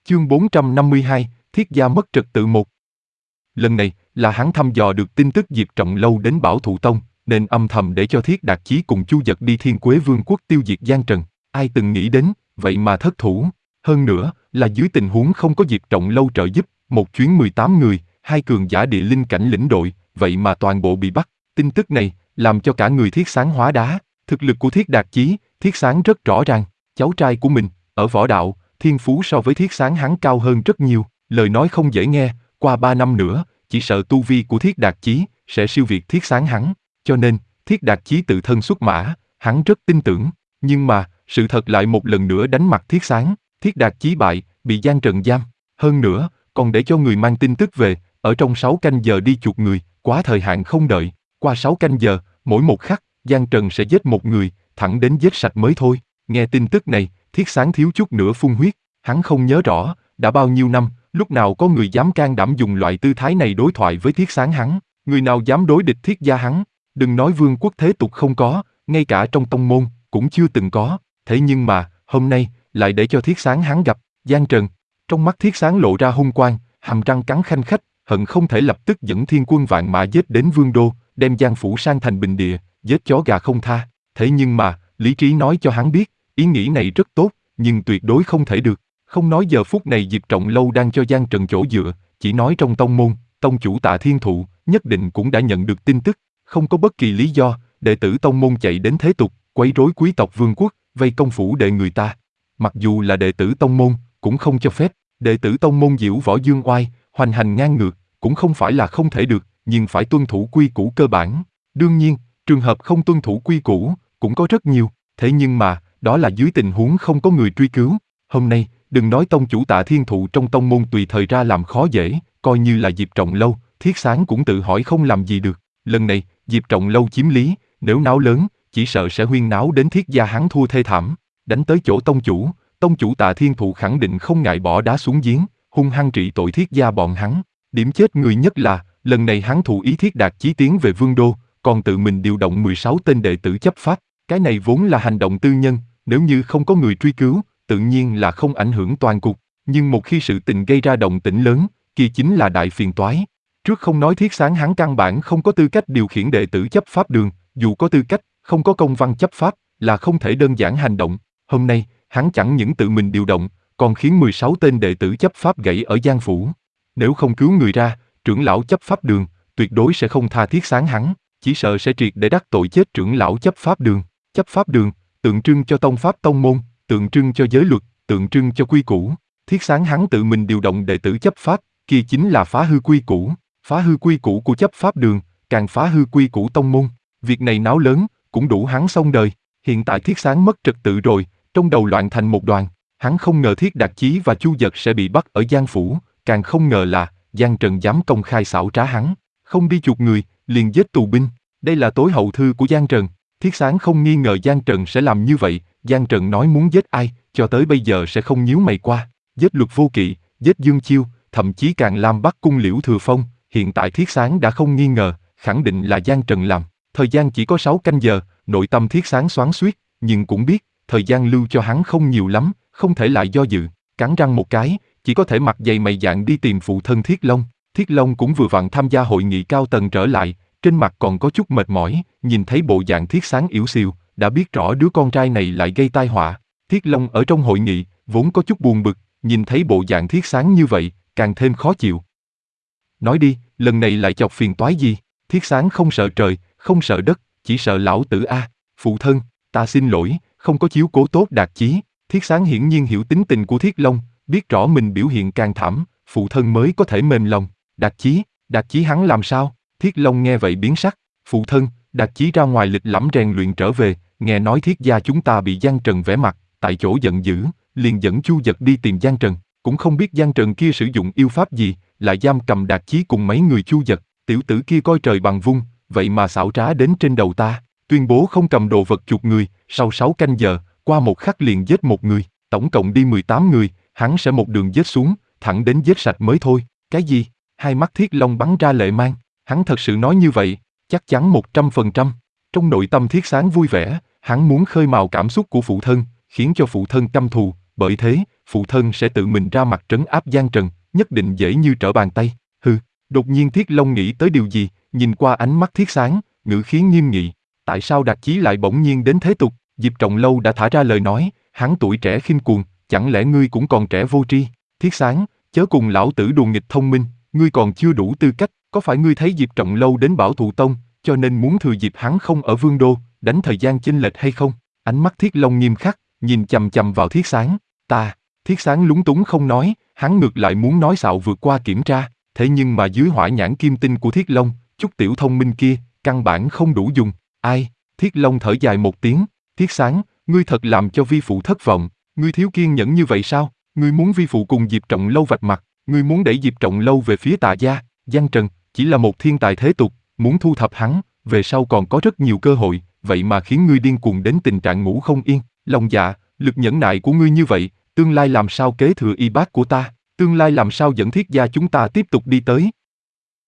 Chương 452, Thiết gia mất trật tự 1. Lần này, là hắn thăm dò được tin tức Diệp Trọng Lâu đến Bảo Thụ Tông, nên âm thầm để cho Thiết Đạt Chí cùng Chu Dật đi Thiên Quế Vương quốc tiêu diệt Giang Trần. Ai từng nghĩ đến, vậy mà thất thủ. Hơn nữa, là dưới tình huống không có Diệp Trọng Lâu trợ giúp, một chuyến 18 người, 2 cường giả địa linh cảnh lĩnh đội, vậy mà toàn bộ bị bắt. Tin tức này, làm cho cả người Thiết Sáng hóa đá. Thực lực của Thiết Đạt Chí, Thiết Sáng rất rõ ràng. Cháu trai của mình, ở võ đạo, thiên phú so với Thiết Sáng hắn cao hơn rất nhiều. Lời nói không dễ nghe, qua 3 năm nữa, chỉ sợ tu vi của Thiết Đạt Chí sẽ siêu việt Thiết Sáng hắn. Cho nên, Thiết Đạt Chí tự thân xuất mã, hắn rất tin tưởng. Nhưng mà, sự thật lại một lần nữa đánh mặt Thiết Sáng. Thiết Đạt Chí bại, bị Giang Trần giam. Hơn nữa, còn để cho người mang tin tức về, ở trong 6 canh giờ đi chuộc người, quá thời hạn không đợi. Qua 6 canh giờ, mỗi một khắc, Giang Trần sẽ giết một người, thẳng đến giết sạch mới thôi. Nghe tin tức này, Thiết Sáng thiếu chút nữa phun huyết. Hắn không nhớ rõ, đã bao nhiêu năm, lúc nào có người dám can đảm dùng loại tư thái này đối thoại với Thiết Sáng hắn. Người nào dám đối địch Thiết gia hắn. Đừng nói vương quốc thế tục không có, ngay cả trong tông môn, cũng chưa từng có. Thế nhưng mà, hôm nay, lại để cho Thiết Sáng hắn gặp, Giang Trần. Trong mắt Thiết Sáng lộ ra hung quang, hàm răng cắn khanh khách, hận không thể lập tức dẫn thiên quân vạn mã giết đến vương đô, đem Giang phủ sang thành bình địa, giết chó gà không tha. Thế nhưng mà, lý trí nói cho hắn biết, ý nghĩ này rất tốt, nhưng tuyệt đối không thể được. Không nói giờ phút này Diệp Trọng Lâu đang cho Giang Trần chỗ dựa, chỉ nói trong tông môn, tông chủ Tạ Thiên Thụ, nhất định cũng đã nhận được tin tức. Không có bất kỳ lý do, đệ tử tông môn chạy đến thế tục, quấy rối quý tộc vương quốc, vây công phủ đệ người ta. Mặc dù là đệ tử tông môn, cũng không cho phép. Đệ tử tông môn diễu võ dương oai, hoành hành ngang ngược, cũng không phải là không thể được, nhưng phải tuân thủ quy củ cơ bản. Đương nhiên, trường hợp không tuân thủ quy củ, cũng có rất nhiều. Thế nhưng mà, đó là dưới tình huống không có người truy cứu. Hôm nay, đừng nói tông chủ Tạ Thiên Thụ trong tông môn tùy thời ra làm khó dễ, coi như là Diệp Trọng Lâu, Thiết Sáng cũng tự hỏi không làm gì được. Lần này, Diệp Trọng Lâu chiếm lý, nếu náo lớn, chỉ sợ sẽ huyên náo đến Thiết gia hắn thua thê thảm. Đánh tới chỗ tông chủ Tạ Thiên Thụ khẳng định không ngại bỏ đá xuống giếng, hung hăng trị tội Thiết gia bọn hắn. Điểm chết người nhất là, lần này hắn thụ ý Thiết Đạt Chí tiến về vương đô, còn tự mình điều động 16 tên đệ tử chấp pháp. Cái này vốn là hành động tư nhân, nếu như không có người truy cứu, tự nhiên là không ảnh hưởng toàn cục. Nhưng một khi sự tình gây ra động tĩnh lớn, kia chính là đại phiền toái. Trước không nói Thiết Sáng hắn căn bản không có tư cách điều khiển đệ tử chấp pháp đường, dù có tư cách, không có công văn chấp pháp, là không thể đơn giản hành động. Hôm nay, hắn chẳng những tự mình điều động, còn khiến 16 tên đệ tử chấp pháp gãy ở Giang phủ. Nếu không cứu người ra, trưởng lão chấp pháp đường, tuyệt đối sẽ không tha Thiết Sáng hắn, chỉ sợ sẽ triệt để đắc tội chết trưởng lão chấp pháp đường. Chấp pháp đường, tượng trưng cho tông pháp tông môn, tượng trưng cho giới luật, tượng trưng cho quy củ. Thiết Sáng hắn tự mình điều động đệ tử chấp pháp, kia chính là phá hư quy củ. Phá hư quy củ của chấp pháp đường, càng phá hư quy củ tông môn. Việc này náo lớn, cũng đủ hắn xong đời. Hiện tại Thiết Sáng mất trật tự rồi, trong đầu loạn thành một đoàn. Hắn không ngờ Thiết Đạt Chí và Chu Dật sẽ bị bắt ở Giang phủ, càng không ngờ là Giang Trần dám công khai xảo trá hắn, không đi chuộc người, liền giết tù binh. Đây là tối hậu thư của Giang Trần. Thiết Sáng không nghi ngờ Giang Trần sẽ làm như vậy. Giang Trần nói muốn giết ai, cho tới bây giờ sẽ không nhíu mày qua. Giết Luật Vô Kỵ, giết Dương Chiêu, thậm chí càng Lam Bắc cung Liễu Thừa Phong. Hiện tại Thiết Sáng đã không nghi ngờ, khẳng định là Giang Trần làm. Thời gian chỉ có 6 canh giờ, nội tâm Thiết Sáng xoắn xuýt, nhưng cũng biết, thời gian lưu cho hắn không nhiều lắm, không thể lại do dự. Cắn răng một cái, chỉ có thể mặc dày mày dạn đi tìm phụ thân Thiết Long. Thiết Long cũng vừa vặn tham gia hội nghị cao tầng trở lại, trên mặt còn có chút mệt mỏi, nhìn thấy bộ dạng Thiết Sáng yếu xìu, đã biết rõ đứa con trai này lại gây tai họa. Thiết Long ở trong hội nghị, vốn có chút buồn bực, nhìn thấy bộ dạng Thiết Sáng như vậy, càng thêm khó chịu. Nói đi, lần này lại chọc phiền toái gì? Thiết Sáng không sợ trời, không sợ đất, chỉ sợ lão tử a. Phụ thân, ta xin lỗi, không có chiếu cố tốt Đạt Chí. Thiết Sáng hiển nhiên hiểu tính tình của Thiết Long, biết rõ mình biểu hiện càng thảm, phụ thân mới có thể mềm lòng. Đạt Chí hắn làm sao? Thiết Long nghe vậy biến sắc. Phụ thân, Đạt Chí ra ngoài lịch lẫm rèn luyện trở về, nghe nói Thiết gia chúng ta bị Giang Trần vẽ mặt, tại chỗ giận dữ, liền dẫn Chu Dật đi tìm Giang Trần. Cũng không biết Giang Trần kia sử dụng yêu pháp gì, lại giam cầm Đạt Chí cùng mấy người Chu Dật. Tiểu tử kia coi trời bằng vung, vậy mà xảo trá đến trên đầu ta, tuyên bố không cầm đồ vật chuộc người, sau 6 canh giờ, qua một khắc liền giết một người, tổng cộng đi 18 người, hắn sẽ một đường giết xuống, thẳng đến giết sạch mới thôi. Cái gì? Hai mắt Thiết Long bắn ra lệ mang, hắn thật sự nói như vậy, chắc chắn 100%. Trong nội tâm Thiết Sáng vui vẻ, hắn muốn khơi mào cảm xúc của phụ thân, khiến cho phụ thân căm thù, bởi thế, phụ thân sẽ tự mình ra mặt trấn áp Giang Trần, nhất định dễ như trở bàn tay. Hừ, đột nhiên Thiết Long nghĩ tới điều gì, nhìn qua ánh mắt Thiết Sáng, ngữ khí nghiêm nghị. Tại sao Đạt Chí lại bỗng nhiên đến thế tục? Diệp Trọng Lâu đã thả ra lời nói, hắn tuổi trẻ khinh cuồng, chẳng lẽ ngươi cũng còn trẻ vô tri? Thiết Sáng, chớ cùng lão tử đùa nghịch thông minh, ngươi còn chưa đủ tư cách, có phải ngươi thấy Diệp Trọng Lâu đến Bảo Thụ Tông, cho nên muốn thừa dịp hắn không ở Vương Đô, đánh thời gian chênh lệch hay không? Ánh mắt Thiết Long nghiêm khắc, nhìn chằm chằm vào Thiết Sáng. Thiết Sáng lúng túng không nói, hắn ngược lại muốn nói xạo vượt qua kiểm tra, thế nhưng mà dưới hỏa nhãn kim tinh của Thiết Long, chút tiểu thông minh kia, căn bản không đủ dùng. Ai? Thiết Long thở dài một tiếng, Thiết Sáng, ngươi thật làm cho vi phụ thất vọng, ngươi thiếu kiên nhẫn như vậy sao? Ngươi muốn vi phụ cùng Diệp Trọng Lâu vạch mặt, ngươi muốn đẩy Diệp Trọng Lâu về phía Tạ gia, Giang Trần, chỉ là một thiên tài thế tục, muốn thu thập hắn, về sau còn có rất nhiều cơ hội, vậy mà khiến ngươi điên cuồng đến tình trạng ngủ không yên, lòng dạ, lực nhẫn nại của ngươi như vậy, tương lai làm sao kế thừa y bát của ta, tương lai làm sao dẫn Thiết gia chúng ta tiếp tục đi tới,